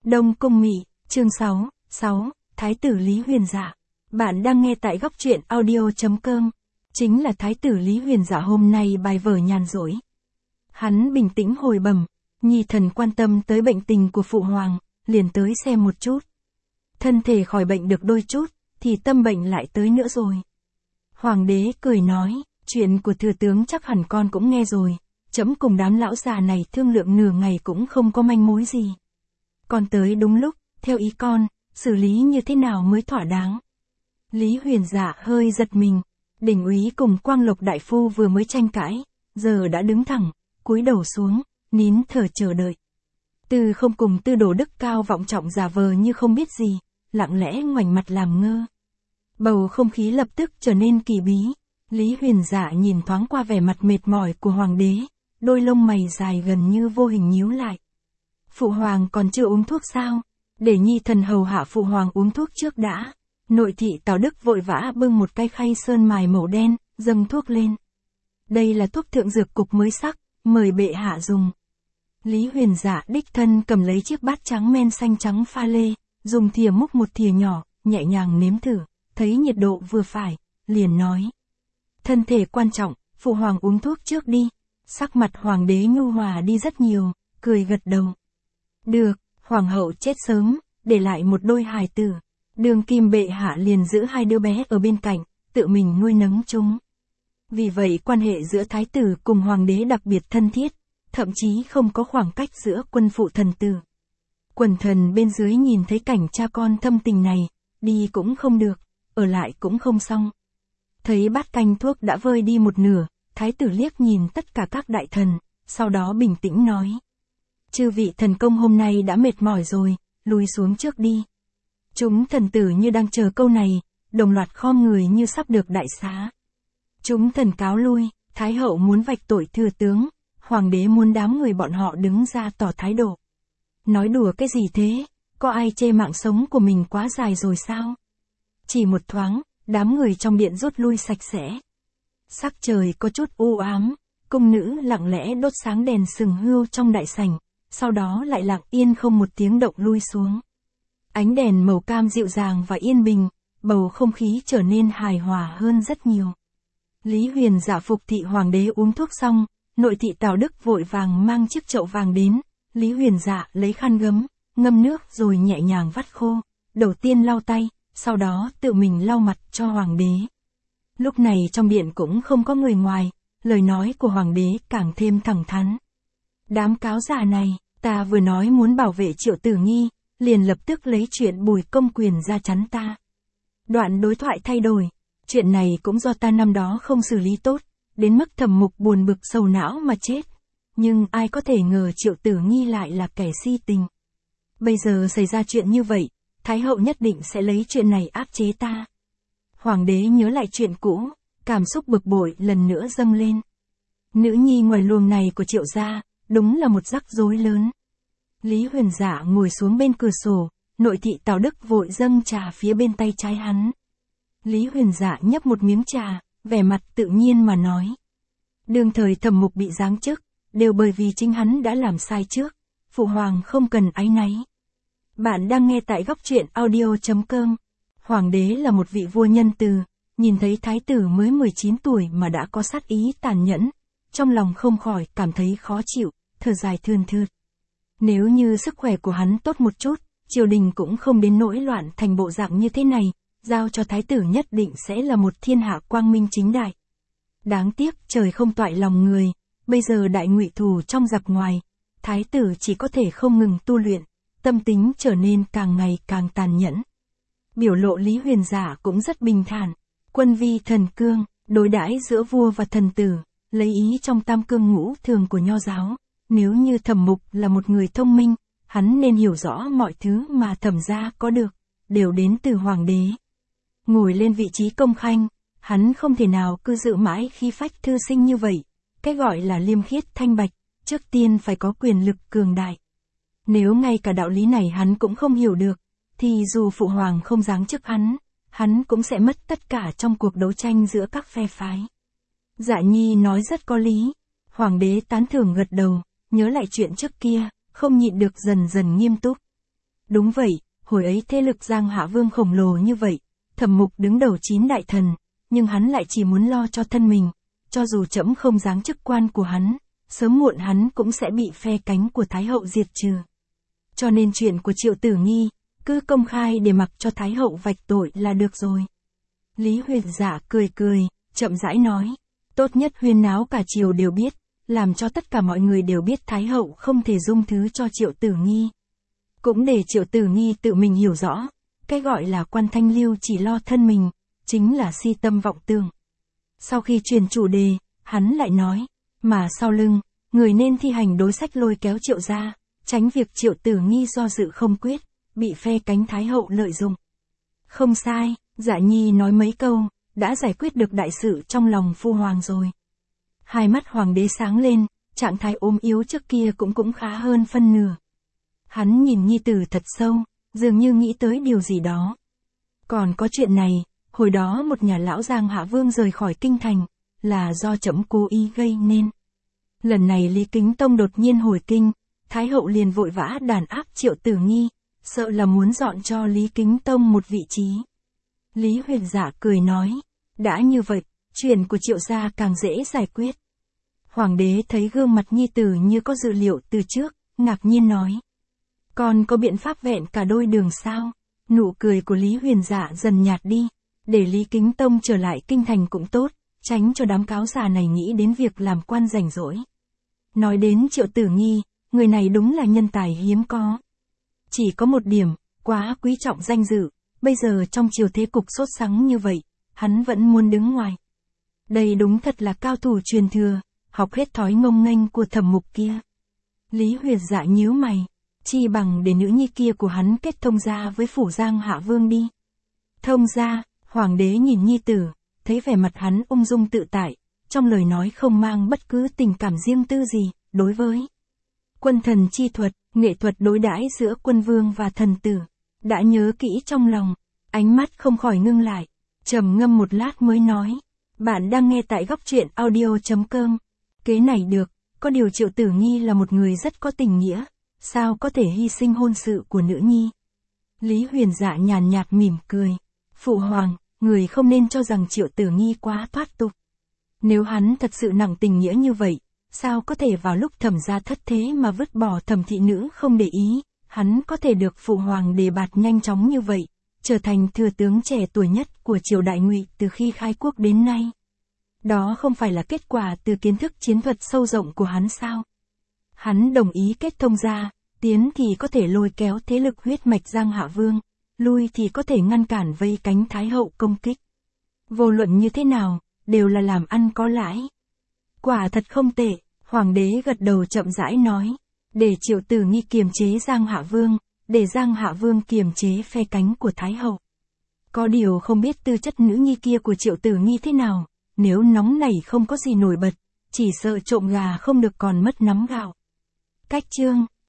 Đông Cung Mị, chương 6, Thái tử Lý Huyền Dạ. Bạn đang nghe tại góc truyện audio.com. Chính là Thái tử Lý Huyền Dạ hôm nay bài vở nhàn rỗi. Hắn bình tĩnh hồi bẩm, nhi thần quan tâm tới bệnh tình của phụ hoàng, liền tới xem một chút. Thân thể khỏi bệnh được đôi chút, thì tâm bệnh lại tới nữa rồi. Hoàng đế cười nói, chuyện của thừa tướng chắc hẳn con cũng nghe rồi, trẫm cùng đám lão già này thương lượng nửa ngày cũng không có manh mối gì. Con tới đúng lúc, theo ý con, xử lý như thế nào mới thỏa đáng. Lý Huyền Dạ hơi giật mình, đỉnh úy cùng Quang Lộc đại phu vừa mới tranh cãi, giờ đã đứng thẳng, cúi đầu xuống, nín thở chờ đợi. Tư Không cùng Tư Đồ Đức cao vọng trọng giả vờ như không biết gì, lặng lẽ ngoảnh mặt làm ngơ. Bầu không khí lập tức trở nên kỳ bí. Lý Huyền Dạ nhìn thoáng qua vẻ mặt mệt mỏi của hoàng đế, đôi lông mày dài gần như vô hình nhíu lại. Phụ hoàng còn chưa uống thuốc sao? Để nhi thần hầu hạ phụ hoàng uống thuốc trước đã. Nội thị Tào Đức vội vã bưng một cái khay sơn mài màu đen, dâng thuốc lên. Đây là thuốc thượng dược cục mới sắc, mời bệ hạ dùng. Lý Huyền Dạ đích thân cầm lấy chiếc bát trắng men xanh trắng pha lê, dùng thìa múc một thìa nhỏ, nhẹ nhàng nếm thử, thấy nhiệt độ vừa phải, liền nói. Thân thể quan trọng, phụ hoàng uống thuốc trước đi. Sắc mặt hoàng đế nhu hòa đi rất nhiều, cười gật đầu. Được, hoàng hậu chết sớm, để lại một đôi hài tử. Đường kim bệ hạ liền giữ hai đứa bé ở bên cạnh, tự mình nuôi nấng chúng. Vì vậy quan hệ giữa thái tử cùng hoàng đế đặc biệt thân thiết, thậm chí không có khoảng cách giữa quân phụ thần tử. Quần thần bên dưới nhìn thấy cảnh cha con thâm tình này, đi cũng không được, ở lại cũng không xong. Thấy bát canh thuốc đã vơi đi một nửa, thái tử liếc nhìn tất cả các đại thần, sau đó bình tĩnh nói. Chư vị thần công hôm nay đã mệt mỏi rồi, lùi xuống trước đi. Chúng thần tử như đang chờ câu này, đồng loạt khom người như sắp được đại xá. Chúng thần cáo lui, thái hậu muốn vạch tội thừa tướng, hoàng đế muốn đám người bọn họ đứng ra tỏ thái độ. Nói đùa cái gì thế, có ai chê mạng sống của mình quá dài rồi sao? Chỉ một thoáng, đám người trong điện rút lui sạch sẽ. Sắc trời có chút u ám, cung nữ lặng lẽ đốt sáng đèn sừng hươu trong đại sảnh, sau đó lại lặng yên không một tiếng động lui xuống. Ánh đèn màu cam dịu dàng và yên bình, bầu không khí trở nên hài hòa hơn rất nhiều. Lý Huyền Dạ phục thị hoàng đế uống thuốc xong, nội thị Tào Đức vội vàng mang chiếc chậu vàng đến, Lý Huyền Dạ lấy khăn gấm, ngâm nước rồi nhẹ nhàng vắt khô, đầu tiên lau tay, sau đó tự mình lau mặt cho hoàng đế. Lúc này trong điện cũng không có người ngoài, lời nói của hoàng đế càng thêm thẳng thắn. Đám cáo già này, ta vừa nói muốn bảo vệ Triệu Tử Nghi, liền lập tức lấy chuyện Bùi Công Quyền ra chắn ta. Đoạn đối thoại thay đổi, chuyện này cũng do ta năm đó không xử lý tốt, đến mức Thẩm Mục buồn bực sầu não mà chết. Nhưng ai có thể ngờ Triệu Tử Nghi lại là kẻ si tình. Bây giờ xảy ra chuyện như vậy, Thái hậu nhất định sẽ lấy chuyện này áp chế ta. Hoàng đế nhớ lại chuyện cũ, cảm xúc bực bội lần nữa dâng lên. Nữ nhi ngoài luồng này của Triệu gia, đúng là một rắc rối lớn. Lý Huyền Dạ ngồi xuống bên cửa sổ, nội thị Tào Đức vội dâng trà phía bên tay trái hắn. Lý Huyền Dạ nhấp một miếng trà, vẻ mặt tự nhiên mà nói. Đương thời Thẩm Mục bị giáng chức, đều bởi vì chính hắn đã làm sai trước, phụ hoàng không cần áy náy. Bạn đang nghe tại góc truyện audio.com. Hoàng đế là một vị vua nhân từ, nhìn thấy thái tử mới 19 tuổi mà đã có sát ý tàn nhẫn, trong lòng không khỏi cảm thấy khó chịu, thở dài thườn thượt. Nếu như sức khỏe của hắn tốt một chút, triều đình cũng không đến nỗi loạn thành bộ dạng như thế này, giao cho thái tử nhất định sẽ là một thiên hạ quang minh chính đại. Đáng tiếc trời không toại lòng người, bây giờ đại ngụy thù trong giặc ngoài, thái tử chỉ có thể không ngừng tu luyện, tâm tính trở nên càng ngày càng tàn nhẫn. Biểu lộ Lý Huyền Dạ cũng rất bình thản, quân vi thần cương, đối đãi giữa vua và thần tử, lấy ý trong tam cương ngũ thường của nho giáo. Nếu như Thẩm Mục là một người thông minh, hắn nên hiểu rõ mọi thứ mà Thẩm gia có được, đều đến từ hoàng đế. Ngồi lên vị trí công khanh, hắn không thể nào cứ giữ mãi khí phách thư sinh như vậy. Cái gọi là liêm khiết thanh bạch, trước tiên phải có quyền lực cường đại. Nếu ngay cả đạo lý này hắn cũng không hiểu được, thì dù phụ hoàng không giáng chức hắn cũng sẽ mất tất cả trong cuộc đấu tranh giữa các phe phái. Dạ nhi nói rất có lý. Hoàng đế tán thưởng gật đầu, nhớ lại chuyện trước kia, không nhịn được dần dần nghiêm túc. Đúng vậy, hồi ấy thế lực Giang Hạ Vương khổng lồ như vậy, Thẩm Mục đứng đầu 9 đại thần, nhưng hắn lại chỉ muốn lo cho thân mình, cho dù trẫm không giáng chức quan của hắn, sớm muộn hắn cũng sẽ bị phe cánh của Thái hậu diệt trừ. Cho nên chuyện của Triệu Tử Nghi, cứ công khai để mặc cho Thái hậu vạch tội là được rồi. Lý Huyền Dạ cười cười, chậm rãi nói, tốt nhất huyên náo cả triều đều biết, làm cho tất cả mọi người đều biết Thái hậu không thể dung thứ cho Triệu Tử Nghi. Cũng để Triệu Tử Nghi tự mình hiểu rõ, cái gọi là quan thanh lưu chỉ lo thân mình, chính là si tâm vọng tưởng. Sau khi truyền chủ đề, hắn lại nói, mà sau lưng, người nên thi hành đối sách lôi kéo Triệu gia, tránh việc Triệu Tử Nghi do dự không quyết, bị phe cánh Thái hậu lợi dụng. Không sai, Dạ Nhi nói mấy câu, đã giải quyết được đại sự trong lòng phu hoàng rồi. Hai mắt hoàng đế sáng lên, trạng thái ốm yếu trước kia cũng khá hơn phân nửa. Hắn nhìn nhi tử thật sâu, dường như nghĩ tới điều gì đó. Còn có chuyện này, hồi đó một nhà lão Giang Hạ Vương rời khỏi kinh thành, là do trẫm cố ý gây nên. Lần này Lý Kính Tông đột nhiên hồi kinh, Thái hậu liền vội vã đàn áp Triệu Tử Nghi, sợ là muốn dọn cho Lý Kính Tông một vị trí. Lý Huyền Dạ cười nói, đã như vậy, chuyện của Triệu gia càng dễ giải quyết. Hoàng đế thấy gương mặt nhi tử như có dự liệu từ trước, ngạc nhiên nói. Còn có biện pháp vẹn cả đôi đường sao? Nụ cười của Lý Huyền Dạ dần nhạt đi, để Lý Kính Tông trở lại kinh thành cũng tốt, tránh cho đám cáo già này nghĩ đến việc làm quan rảnh rỗi. Nói đến Triệu Tử Nghi, người này đúng là nhân tài hiếm có. Chỉ có một điểm, quá quý trọng danh dự, bây giờ trong triều thế cục sốt sắng như vậy, hắn vẫn muốn đứng ngoài. Đây đúng thật là cao thủ truyền thừa, học hết thói ngông nghênh của Thẩm Mục kia. Lý Huyền Dạ nhíu mày, chi bằng để nữ nhi kia của hắn kết thông gia với phủ Giang Hạ Vương đi. Thông gia, hoàng đế nhìn nhi tử, thấy vẻ mặt hắn ung dung tự tại, trong lời nói không mang bất cứ tình cảm riêng tư gì, đối với quân thần chi thuật, nghệ thuật đối đãi giữa quân vương và thần tử, đã nhớ kỹ trong lòng, ánh mắt không khỏi ngưng lại, trầm ngâm một lát mới nói, bạn đang nghe tại góc truyện audio.com, kế này được, có điều Triệu Tử Nghi là một người rất có tình nghĩa, sao có thể hy sinh hôn sự của nữ nhi. Lý Huyền Dạ nhàn nhạt mỉm cười, phụ hoàng, người không nên cho rằng Triệu Tử Nghi quá thoát tục. Nếu hắn thật sự nặng tình nghĩa như vậy, sao có thể vào lúc Thẩm gia thất thế mà vứt bỏ Thẩm thị nữ không để ý, hắn có thể được phụ hoàng đề bạt nhanh chóng như vậy, trở thành thừa tướng trẻ tuổi nhất của triều đại Ngụy từ khi khai quốc đến nay. Đó không phải là kết quả từ kiến thức chiến thuật sâu rộng của hắn sao? Hắn đồng ý kết thông gia, tiến thì có thể lôi kéo thế lực huyết mạch Giang Hạ Vương, lui thì có thể ngăn cản vây cánh Thái hậu công kích. Vô luận như thế nào, đều là làm ăn có lãi. Quả thật không tệ, hoàng đế gật đầu chậm rãi nói, để Triệu Tử Nghi kiềm chế Giang Hạ Vương, để Giang Hạ Vương kiềm chế phe cánh của Thái hậu. Có điều không biết tư chất nữ nhi kia của Triệu Tử Nghi thế nào, nếu nóng nảy không có gì nổi bật, chỉ sợ trộm gà không được còn mất nắm gạo. Cách chương